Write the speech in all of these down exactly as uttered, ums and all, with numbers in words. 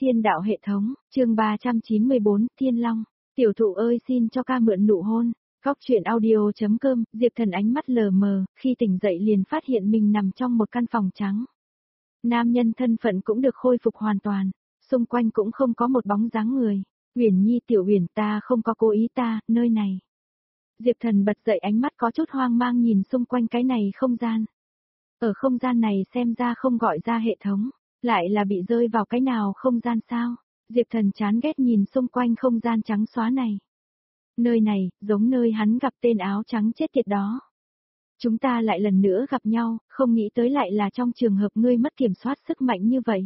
Thiên đạo hệ thống, chương ba trăm chín mươi bốn, Thiên Long. Tiểu thụ ơi xin cho ca mượn nụ hôn. Góc truyện audio.com, Diệp Thần ánh mắt lờ mờ, khi tỉnh dậy liền phát hiện mình nằm trong một căn phòng trắng. Nam nhân thân phận cũng được khôi phục hoàn toàn, xung quanh cũng không có một bóng dáng người. Uyển Nhi tiểu Uyển, ta không có cố ý ta, nơi này. Diệp Thần bật dậy, ánh mắt có chút hoang mang nhìn xung quanh cái này không gian. Ở không gian này xem ra không gọi ra hệ thống, lại là bị rơi vào cái nào không gian sao? Diệp Thần chán ghét nhìn xung quanh không gian trắng xóa này. Nơi này, giống nơi hắn gặp tên áo trắng chết tiệt đó. Chúng ta lại lần nữa gặp nhau, không nghĩ tới lại là trong trường hợp ngươi mất kiểm soát sức mạnh như vậy.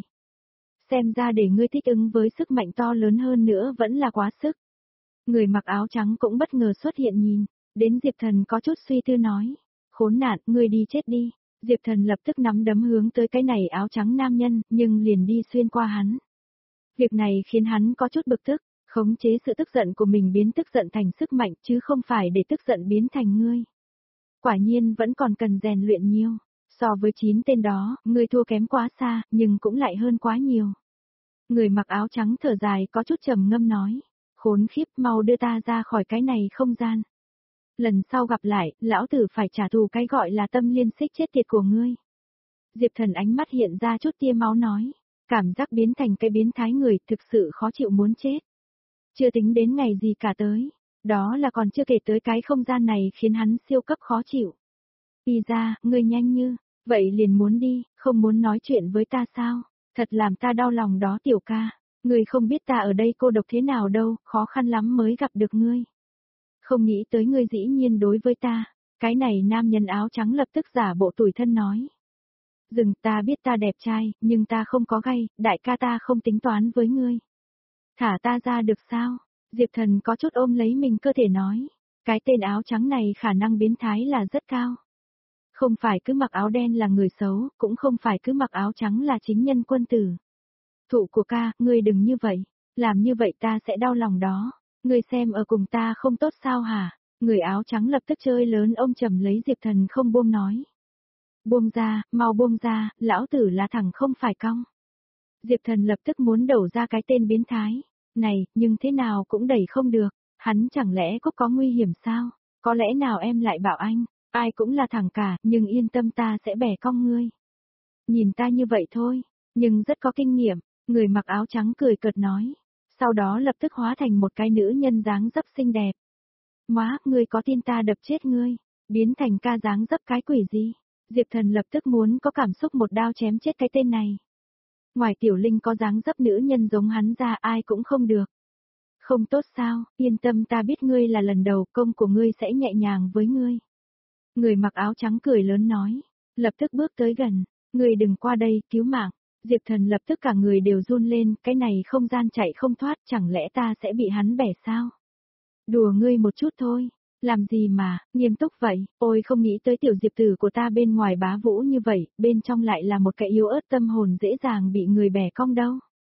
Xem ra để ngươi thích ứng với sức mạnh to lớn hơn nữa vẫn là quá sức. Người mặc áo trắng cũng bất ngờ xuất hiện nhìn, đến Diệp Thần có chút suy tư nói. Khốn nạn, ngươi đi chết đi. Diệp Thần lập tức nắm đấm hướng tới cái này áo trắng nam nhân, nhưng liền đi xuyên qua hắn. Việc này khiến hắn có chút bực tức, khống chế sự tức giận của mình biến tức giận thành sức mạnh chứ không phải để tức giận biến thành ngươi. Quả nhiên vẫn còn cần rèn luyện nhiều, so với chín tên đó, ngươi thua kém quá xa, nhưng cũng lại hơn quá nhiều. Người mặc áo trắng thở dài có chút trầm ngâm nói, khốn khiếp, mau đưa ta ra khỏi cái này không gian. Lần sau gặp lại, lão tử phải trả thù cái gọi là tâm liên xích chết tiệt của ngươi. Diệp Thần ánh mắt hiện ra chút tia máu nói, cảm giác biến thành cái biến thái người thực sự khó chịu muốn chết. Chưa tính đến ngày gì cả tới, đó là còn chưa kể tới cái không gian này khiến hắn siêu cấp khó chịu. Đi ra, ngươi nhanh như, vậy liền muốn đi, không muốn nói chuyện với ta sao, thật làm ta đau lòng đó tiểu ca, ngươi không biết ta ở đây cô độc thế nào đâu, khó khăn lắm mới gặp được ngươi. Không nghĩ tới ngươi dĩ nhiên đối với ta, cái này nam nhân áo trắng lập tức giả bộ tủi thân nói. Dừng, ta biết ta đẹp trai, nhưng ta không có gay, đại ca ta không tính toán với ngươi. Thả ta ra được sao? Diệp Thần có chút ôm lấy mình cơ thể nói, cái tên áo trắng này khả năng biến thái là rất cao. Không phải cứ mặc áo đen là người xấu, cũng không phải cứ mặc áo trắng là chính nhân quân tử. Thụ của ca, ngươi đừng như vậy, làm như vậy ta sẽ đau lòng đó. Ngươi xem ở cùng ta không tốt sao hả? Người áo trắng lập tức chơi lớn ôm chầm lấy Diệp Thần không buông nói. Buông ra, mau buông ra, lão tử là thằng không phải cong. Diệp Thần lập tức muốn đổ ra cái tên biến thái. Này, nhưng thế nào cũng đẩy không được, hắn chẳng lẽ có có nguy hiểm sao? Có lẽ nào em lại bảo anh, ai cũng là thằng cả, nhưng yên tâm ta sẽ bẻ cong ngươi. Nhìn ta như vậy thôi, nhưng rất có kinh nghiệm, người mặc áo trắng cười cợt nói. Sau đó lập tức hóa thành một cái nữ nhân dáng dấp xinh đẹp. Móa, ngươi có tin ta đập chết ngươi, biến thành ca dáng dấp cái quỷ gì? Diệp Thần lập tức muốn có cảm xúc một đao chém chết cái tên này. Ngoài Tiểu Linh có dáng dấp nữ nhân giống hắn ra ai cũng không được. Không tốt sao, yên tâm ta biết ngươi là lần đầu, công của ngươi sẽ nhẹ nhàng với ngươi. Người mặc áo trắng cười lớn nói, lập tức bước tới gần, ngươi đừng qua đây, cứu mạng. Diệp Thần lập tức cả người đều run lên, cái này không gian chạy không thoát, chẳng lẽ ta sẽ bị hắn bẻ sao? Đùa ngươi một chút thôi, làm gì mà, nghiêm túc vậy, ôi không nghĩ tới tiểu Diệp tử của ta bên ngoài bá vũ như vậy, bên trong lại là một cái yếu ớt tâm hồn dễ dàng bị người bẻ cong đâu.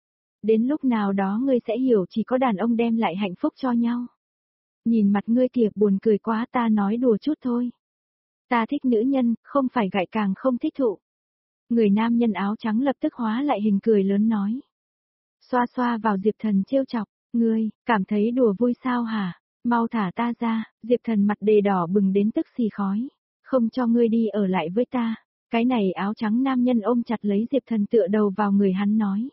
Đến lúc nào đó ngươi sẽ hiểu chỉ có đàn ông đem lại hạnh phúc cho nhau. Nhìn mặt ngươi kìa buồn cười quá, ta nói đùa chút thôi. Ta thích nữ nhân, không phải gại càng không thích thụ. Người nam nhân áo trắng lập tức hóa lại hình cười lớn nói. Xoa xoa vào Diệp Thần trêu chọc, ngươi, cảm thấy đùa vui sao hả? Mau thả ta ra, Diệp Thần mặt đề đỏ bừng đến tức xì khói. Không cho ngươi đi ở lại với ta. Cái này áo trắng nam nhân ôm chặt lấy Diệp Thần tựa đầu vào người hắn nói.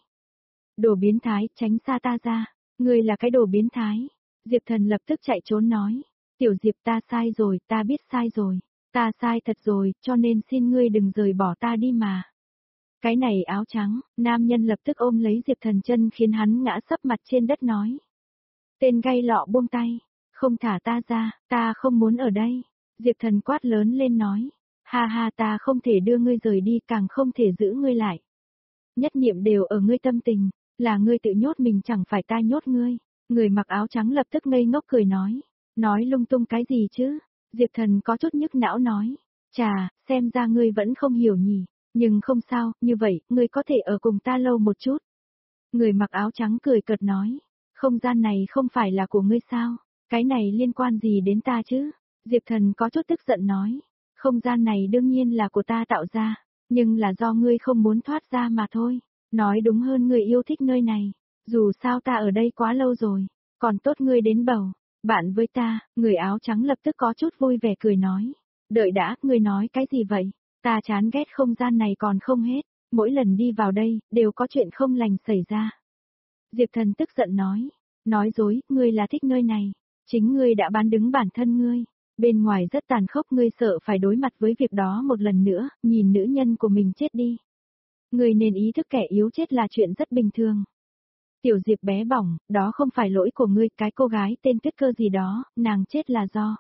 Đồ biến thái, tránh xa ta ra. Ngươi là cái đồ biến thái. Diệp Thần lập tức chạy trốn nói. Tiểu Diệp ta sai rồi, ta biết sai rồi. Ta sai thật rồi, cho nên xin ngươi đừng rời bỏ ta đi mà. Cái này áo trắng, nam nhân lập tức ôm lấy Diệp Thần chân khiến hắn ngã sấp mặt trên đất nói. Tên gay lọ buông tay, không thả ta ra, ta không muốn ở đây. Diệp Thần quát lớn lên nói. Ha ha ta không thể đưa ngươi rời đi, càng không thể giữ ngươi lại. Nhất niệm đều ở ngươi tâm tình, là ngươi tự nhốt mình chẳng phải ta nhốt ngươi. Người mặc áo trắng lập tức ngây ngốc cười nói. Nói lung tung cái gì chứ? Diệp Thần có chút nhức não nói. Chà, xem ra ngươi vẫn không hiểu nhỉ. Nhưng không sao, như vậy, ngươi có thể ở cùng ta lâu một chút. Người mặc áo trắng cười cợt nói. Không gian này không phải là của ngươi sao? Cái này liên quan gì đến ta chứ? Diệp Thần có chút tức giận nói. Không gian này đương nhiên là của ta tạo ra, nhưng là do ngươi không muốn thoát ra mà thôi. Nói đúng hơn ngươi yêu thích nơi này. Dù sao ta ở đây quá lâu rồi. Còn tốt ngươi đến bầu. Bạn với ta, người áo trắng lập tức có chút vui vẻ cười nói. Đợi đã, ngươi nói cái gì vậy? Ta chán ghét không gian này còn không hết. Mỗi lần đi vào đây, đều có chuyện không lành xảy ra. Diệp Thần tức giận nói. Nói dối, ngươi là thích nơi này. Chính ngươi đã bán đứng bản thân ngươi. Bên ngoài rất tàn khốc, ngươi sợ phải đối mặt với việc đó một lần nữa, nhìn nữ nhân của mình chết đi. Ngươi nên ý thức kẻ yếu chết là chuyện rất bình thường. Tiểu Diệp bé bỏng, đó không phải lỗi của ngươi, cái cô gái tên Tuyết Cơ gì đó, nàng chết là do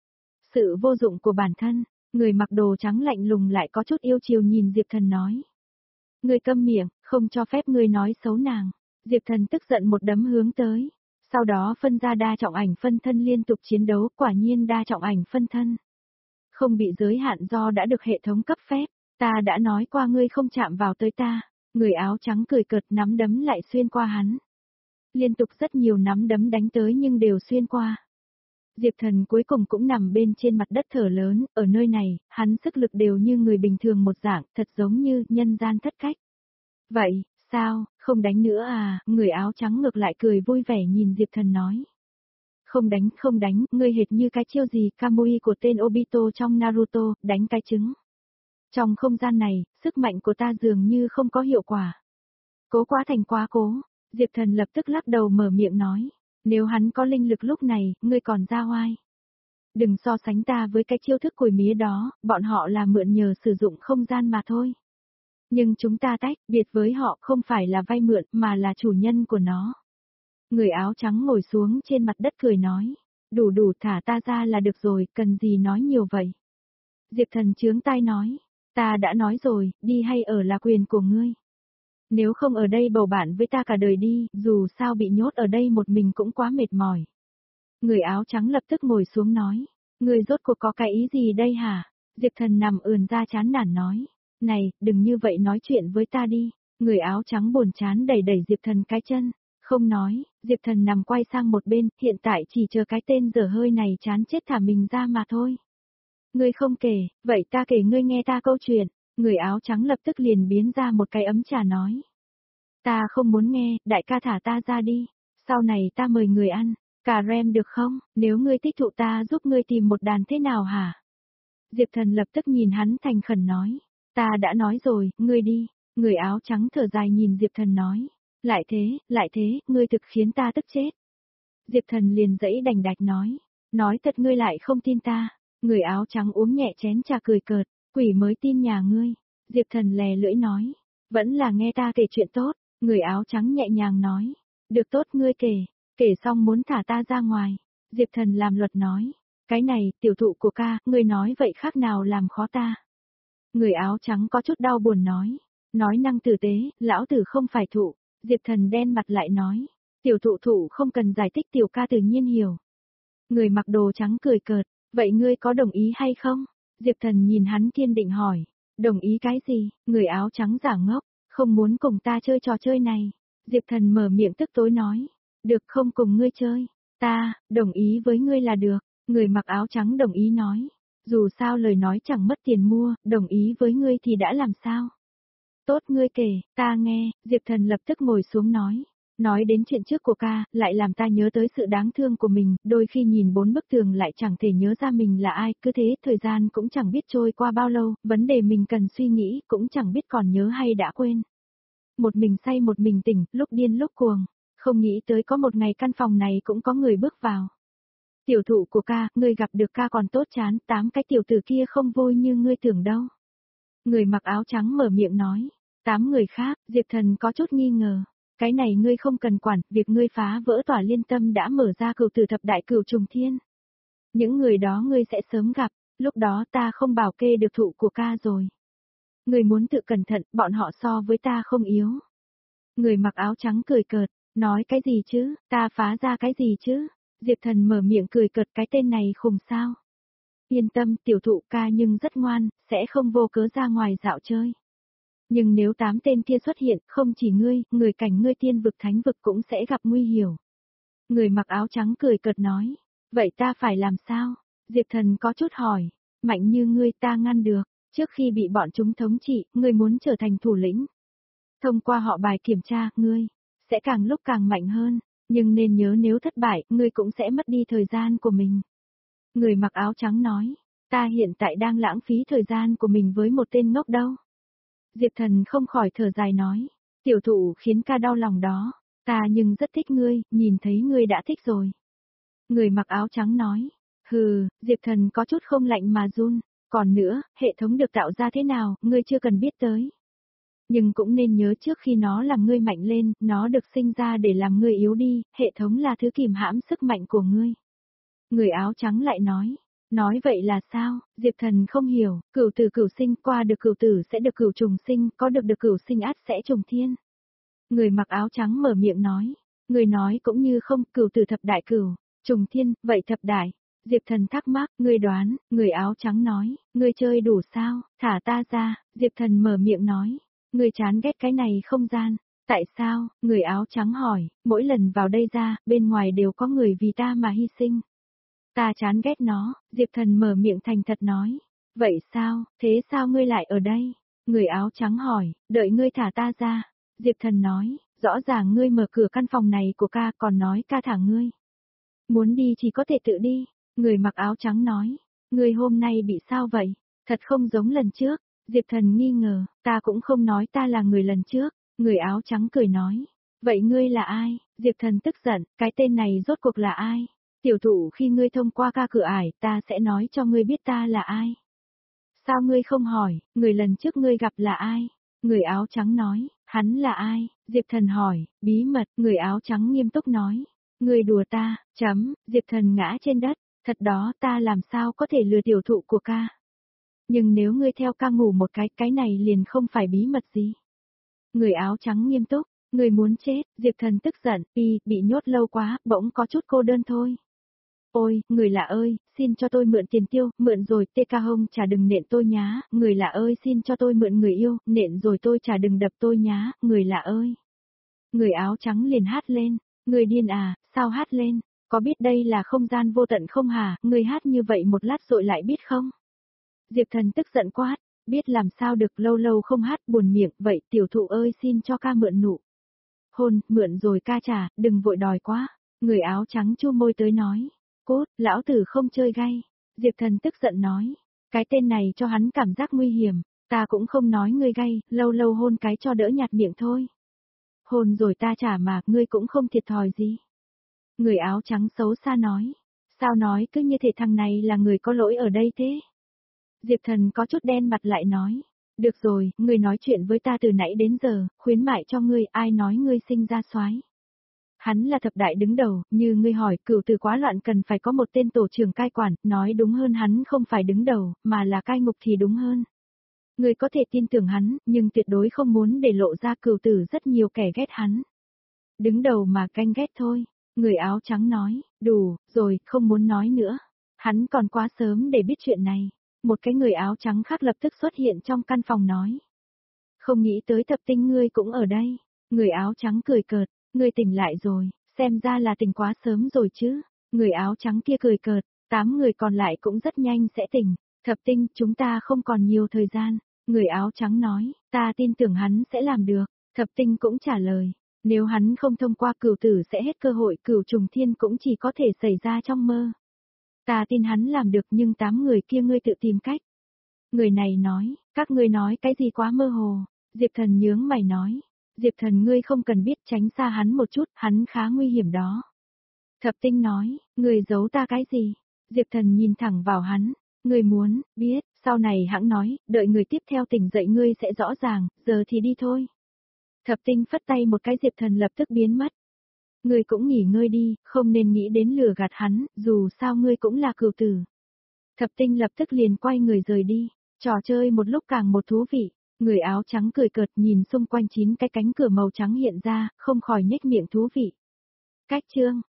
sự vô dụng của bản thân. Người mặc đồ trắng lạnh lùng lại có chút yêu chiều nhìn Diệp Thần nói. Ngươi câm miệng, không cho phép ngươi nói xấu nàng. Diệp Thần tức giận một đấm hướng tới. Sau đó phân ra đa trọng ảnh phân thân liên tục chiến đấu, quả nhiên đa trọng ảnh phân thân. Không bị giới hạn do đã được hệ thống cấp phép, ta đã nói qua ngươi không chạm vào tới ta. Người áo trắng cười cợt nắm đấm lại xuyên qua hắn. Liên tục rất nhiều nắm đấm đánh tới nhưng đều xuyên qua. Diệp Thần cuối cùng cũng nằm bên trên mặt đất thở lớn, ở nơi này, hắn sức lực đều như người bình thường một dạng, thật giống như nhân gian thất cách. Vậy, sao, không đánh nữa à, người áo trắng ngược lại cười vui vẻ nhìn Diệp Thần nói. Không đánh, không đánh, ngươi hệt như cái chiêu gì, Kamui của tên Obito trong Naruto, đánh cái trứng. Trong không gian này, sức mạnh của ta dường như không có hiệu quả. Cố quá thành quá cố, Diệp Thần lập tức lắc đầu mở miệng nói. Nếu hắn có linh lực lúc này, ngươi còn ra oai. Đừng so sánh ta với cái chiêu thức cùi mía đó, bọn họ là mượn nhờ sử dụng không gian mà thôi. Nhưng chúng ta tách, biệt với họ không phải là vay mượn mà là chủ nhân của nó. Người áo trắng ngồi xuống trên mặt đất cười nói. Đủ đủ thả ta ra là được rồi, cần gì nói nhiều vậy. Diệp Thần chướng tai nói. Ta đã nói rồi, đi hay ở là quyền của ngươi. Nếu không ở đây bầu bạn với ta cả đời đi, dù sao bị nhốt ở đây một mình cũng quá mệt mỏi. Người áo trắng lập tức ngồi xuống nói. Ngươi rốt cuộc có cái ý gì đây hả? Diệp Thần nằm ườn ra chán nản nói. Này, đừng như vậy nói chuyện với ta đi. Người áo trắng buồn chán đẩy đẩy Diệp Thần cái chân. Không nói, Diệp Thần nằm quay sang một bên, hiện tại chỉ chờ cái tên dở hơi này chán chết thả mình ra mà thôi. Ngươi không kể, vậy ta kể ngươi nghe ta câu chuyện. Người áo trắng lập tức liền biến ra một cái ấm trà nói. Ta không muốn nghe, đại ca thả ta ra đi. Sau này ta mời người ăn, cà rem được không, nếu ngươi thích thụ ta giúp ngươi tìm một đàn thế nào hả? Diệp Thần lập tức nhìn hắn thành khẩn nói. Ta đã nói rồi, ngươi đi. Người áo trắng thở dài nhìn Diệp Thần nói. Lại thế, lại thế, ngươi thực khiến ta tức chết. Diệp Thần liền dãy đành đạch nói. Nói thật ngươi lại không tin ta. Người áo trắng uống nhẹ chén trà cười cợt. Quỷ mới tin nhà ngươi. Diệp Thần lè lưỡi nói. Vẫn là nghe ta kể chuyện tốt. Người áo trắng nhẹ nhàng nói. Được tốt ngươi kể. Kể xong muốn thả ta ra ngoài. Diệp Thần làm luật nói. Cái này, tiểu thụ của ca, ngươi nói vậy khác nào làm khó ta. Người áo trắng có chút đau buồn nói. Nói năng tử tế, lão tử không phải thụ. Diệp Thần đen mặt lại nói. Tiểu thụ thụ không cần giải thích, tiểu ca tự nhiên hiểu. Người mặc đồ trắng cười cợt. Vậy ngươi có đồng ý hay không? Diệp Thần nhìn hắn kiên định hỏi. Đồng ý cái gì? Người áo trắng giả ngốc. Không muốn cùng ta chơi trò chơi này. Diệp Thần mở miệng tức tối nói. Được không cùng ngươi chơi. Ta, đồng ý với ngươi là được. Người mặc áo trắng đồng ý nói. Dù sao lời nói chẳng mất tiền mua, đồng ý với ngươi thì đã làm sao? Tốt ngươi kể, ta nghe, Diệp Thần lập tức ngồi xuống nói. Nói đến chuyện trước của ca, lại làm ta nhớ tới sự đáng thương của mình, đôi khi nhìn bốn bức tường lại chẳng thể nhớ ra mình là ai, cứ thế thời gian cũng chẳng biết trôi qua bao lâu, vấn đề mình cần suy nghĩ cũng chẳng biết còn nhớ hay đã quên. Một mình say một mình tỉnh, lúc điên lúc cuồng, không nghĩ tới có một ngày căn phòng này cũng có người bước vào. Tiểu thụ của ca, ngươi gặp được ca còn tốt chán, tám cái tiểu tử kia không vui như ngươi tưởng đâu. Người mặc áo trắng mở miệng nói, tám người khác, Diệp Thần có chút nghi ngờ. Cái này ngươi không cần quản, việc ngươi phá vỡ tỏa liên tâm đã mở ra cửu tử thập đại cửu trùng thiên. Những người đó ngươi sẽ sớm gặp, lúc đó ta không bảo kê được thụ của ca rồi. Ngươi muốn tự cẩn thận, bọn họ so với ta không yếu. Người mặc áo trắng cười cợt, nói cái gì chứ, ta phá ra cái gì chứ? Diệp Thần mở miệng cười cợt, cái tên này khùng sao. Yên tâm, tiểu thụ ca nhưng rất ngoan, sẽ không vô cớ ra ngoài dạo chơi. Nhưng nếu tám tên kia xuất hiện, không chỉ ngươi, người cảnh ngươi tiên vực thánh vực cũng sẽ gặp nguy hiểm. Người mặc áo trắng cười cợt nói, vậy ta phải làm sao? Diệp Thần có chút hỏi, mạnh như ngươi ta ngăn được, trước khi bị bọn chúng thống trị, ngươi muốn trở thành thủ lĩnh. Thông qua họ bài kiểm tra, ngươi sẽ càng lúc càng mạnh hơn, nhưng nên nhớ nếu thất bại, ngươi cũng sẽ mất đi thời gian của mình. Người mặc áo trắng nói, ta hiện tại đang lãng phí thời gian của mình với một tên ngốc đâu. Diệp Thần không khỏi thở dài nói, tiểu thụ khiến ca đau lòng đó, ta nhưng rất thích ngươi, nhìn thấy ngươi đã thích rồi. Người mặc áo trắng nói, hừ, Diệp Thần có chút không lạnh mà run, còn nữa, hệ thống được tạo ra thế nào, ngươi chưa cần biết tới. Nhưng cũng nên nhớ trước khi nó làm ngươi mạnh lên, nó được sinh ra để làm ngươi yếu đi, hệ thống là thứ kìm hãm sức mạnh của ngươi. Người áo trắng lại nói, nói vậy là sao, Diệp Thần không hiểu, cửu tử cửu sinh, qua được cửu tử sẽ được cửu trùng sinh, có được được cửu sinh ắt sẽ trùng thiên. Người mặc áo trắng mở miệng nói, người nói cũng như không, cửu tử thập đại cửu, trùng thiên, vậy thập đại. Diệp Thần thắc mắc, ngươi đoán, người áo trắng nói, ngươi chơi đủ sao, thả ta ra, Diệp Thần mở miệng nói, ngươi chán ghét cái này không gian. Tại sao, người áo trắng hỏi, mỗi lần vào đây ra, bên ngoài đều có người vì ta mà hy sinh. Ta chán ghét nó, Diệp Thần mở miệng thành thật nói. Vậy sao, thế sao ngươi lại ở đây? Người áo trắng hỏi, đợi ngươi thả ta ra. Diệp Thần nói, rõ ràng ngươi mở cửa căn phòng này của ca còn nói ca thả ngươi. Muốn đi chỉ có thể tự đi. Người mặc áo trắng nói, ngươi hôm nay bị sao vậy? Thật không giống lần trước. Diệp Thần nghi ngờ, ta cũng không nói ta là người lần trước. Người áo trắng cười nói, vậy ngươi là ai? Diệp Thần tức giận, cái tên này rốt cuộc là ai? Tiểu thụ khi ngươi thông qua ca cửa ải, ta sẽ nói cho ngươi biết ta là ai. Sao ngươi không hỏi, người lần trước ngươi gặp là ai? Người áo trắng nói, hắn là ai? Diệp Thần hỏi, bí mật, người áo trắng nghiêm túc nói. Ngươi đùa ta, chấm, Diệp Thần ngã trên đất, thật đó ta làm sao có thể lừa tiểu thụ của ca. Nhưng nếu ngươi theo ca ngủ một cái, cái này liền không phải bí mật gì. Người áo trắng nghiêm túc, ngươi muốn chết, Diệp Thần tức giận, y, bị nhốt lâu quá, bỗng có chút cô đơn thôi. Ôi, người lạ ơi, xin cho tôi mượn tiền tiêu, mượn rồi, tê ca hông chả đừng nện tôi nhá, người lạ ơi xin cho tôi mượn người yêu, nện rồi tôi chả đừng đập tôi nhá, người lạ ơi. Người áo trắng liền hát lên, người điên à, sao hát lên, có biết đây là không gian vô tận không hả, người hát như vậy một lát rồi lại biết không? Diệp Thần tức giận quát, biết làm sao được lâu lâu không hát buồn miệng, vậy tiểu thụ ơi xin cho ca mượn nụ. Hôn, mượn rồi ca trả, đừng vội đòi quá, người áo trắng chu môi tới nói. Cốt, lão tử không chơi gay. Diệp Thần tức giận nói. Cái tên này cho hắn cảm giác nguy hiểm. Ta cũng không nói ngươi gay, lâu lâu hôn cái cho đỡ nhạt miệng thôi. Hôn rồi ta trả mà, ngươi cũng không thiệt thòi gì. Người áo trắng xấu xa nói. Sao nói cứ như thể thằng này là người có lỗi ở đây thế? Diệp Thần có chút đen mặt lại nói. Được rồi, ngươi nói chuyện với ta từ nãy đến giờ, khuyến mại cho ngươi, ai nói ngươi sinh ra soái. Hắn là thập đại đứng đầu, như ngươi hỏi, cửu tử quá loạn cần phải có một tên tổ trưởng cai quản, nói đúng hơn hắn không phải đứng đầu, mà là cai ngục thì đúng hơn. Ngươi có thể tin tưởng hắn, nhưng tuyệt đối không muốn để lộ ra cửu tử rất nhiều kẻ ghét hắn. Đứng đầu mà canh ghét thôi, người áo trắng nói, đủ, rồi, không muốn nói nữa. Hắn còn quá sớm để biết chuyện này. Một cái người áo trắng khác lập tức xuất hiện trong căn phòng nói. Không nghĩ tới thập tinh ngươi cũng ở đây. Người áo trắng cười cợt. Ngươi tỉnh lại rồi, xem ra là tỉnh quá sớm rồi chứ. Người áo trắng kia cười cợt, tám người còn lại cũng rất nhanh sẽ tỉnh. Thập tinh, chúng ta không còn nhiều thời gian. Người áo trắng nói, ta tin tưởng hắn sẽ làm được. Thập tinh cũng trả lời, nếu hắn không thông qua cửu tử sẽ hết cơ hội, cửu trùng thiên cũng chỉ có thể xảy ra trong mơ. Ta tin hắn làm được nhưng tám người kia ngươi tự tìm cách. Người này nói, các ngươi nói cái gì quá mơ hồ. Diệp Thần nhướng mày nói. Diệp Thần ngươi không cần biết, tránh xa hắn một chút, hắn khá nguy hiểm đó. Thập tinh nói, ngươi giấu ta cái gì? Diệp Thần nhìn thẳng vào hắn, ngươi muốn, biết, sau này hãng nói, đợi người tiếp theo tỉnh dậy ngươi sẽ rõ ràng, giờ thì đi thôi. Thập tinh phất tay một cái Diệp Thần lập tức biến mất. Ngươi cũng nghỉ ngơi đi, không nên nghĩ đến lừa gạt hắn, dù sao ngươi cũng là cửu tử. Thập tinh lập tức liền quay người rời đi, trò chơi một lúc càng một thú vị. Người áo trắng cười cợt nhìn xung quanh chín cái cánh cửa màu trắng hiện ra, không khỏi nhếch miệng thú vị. Cách chương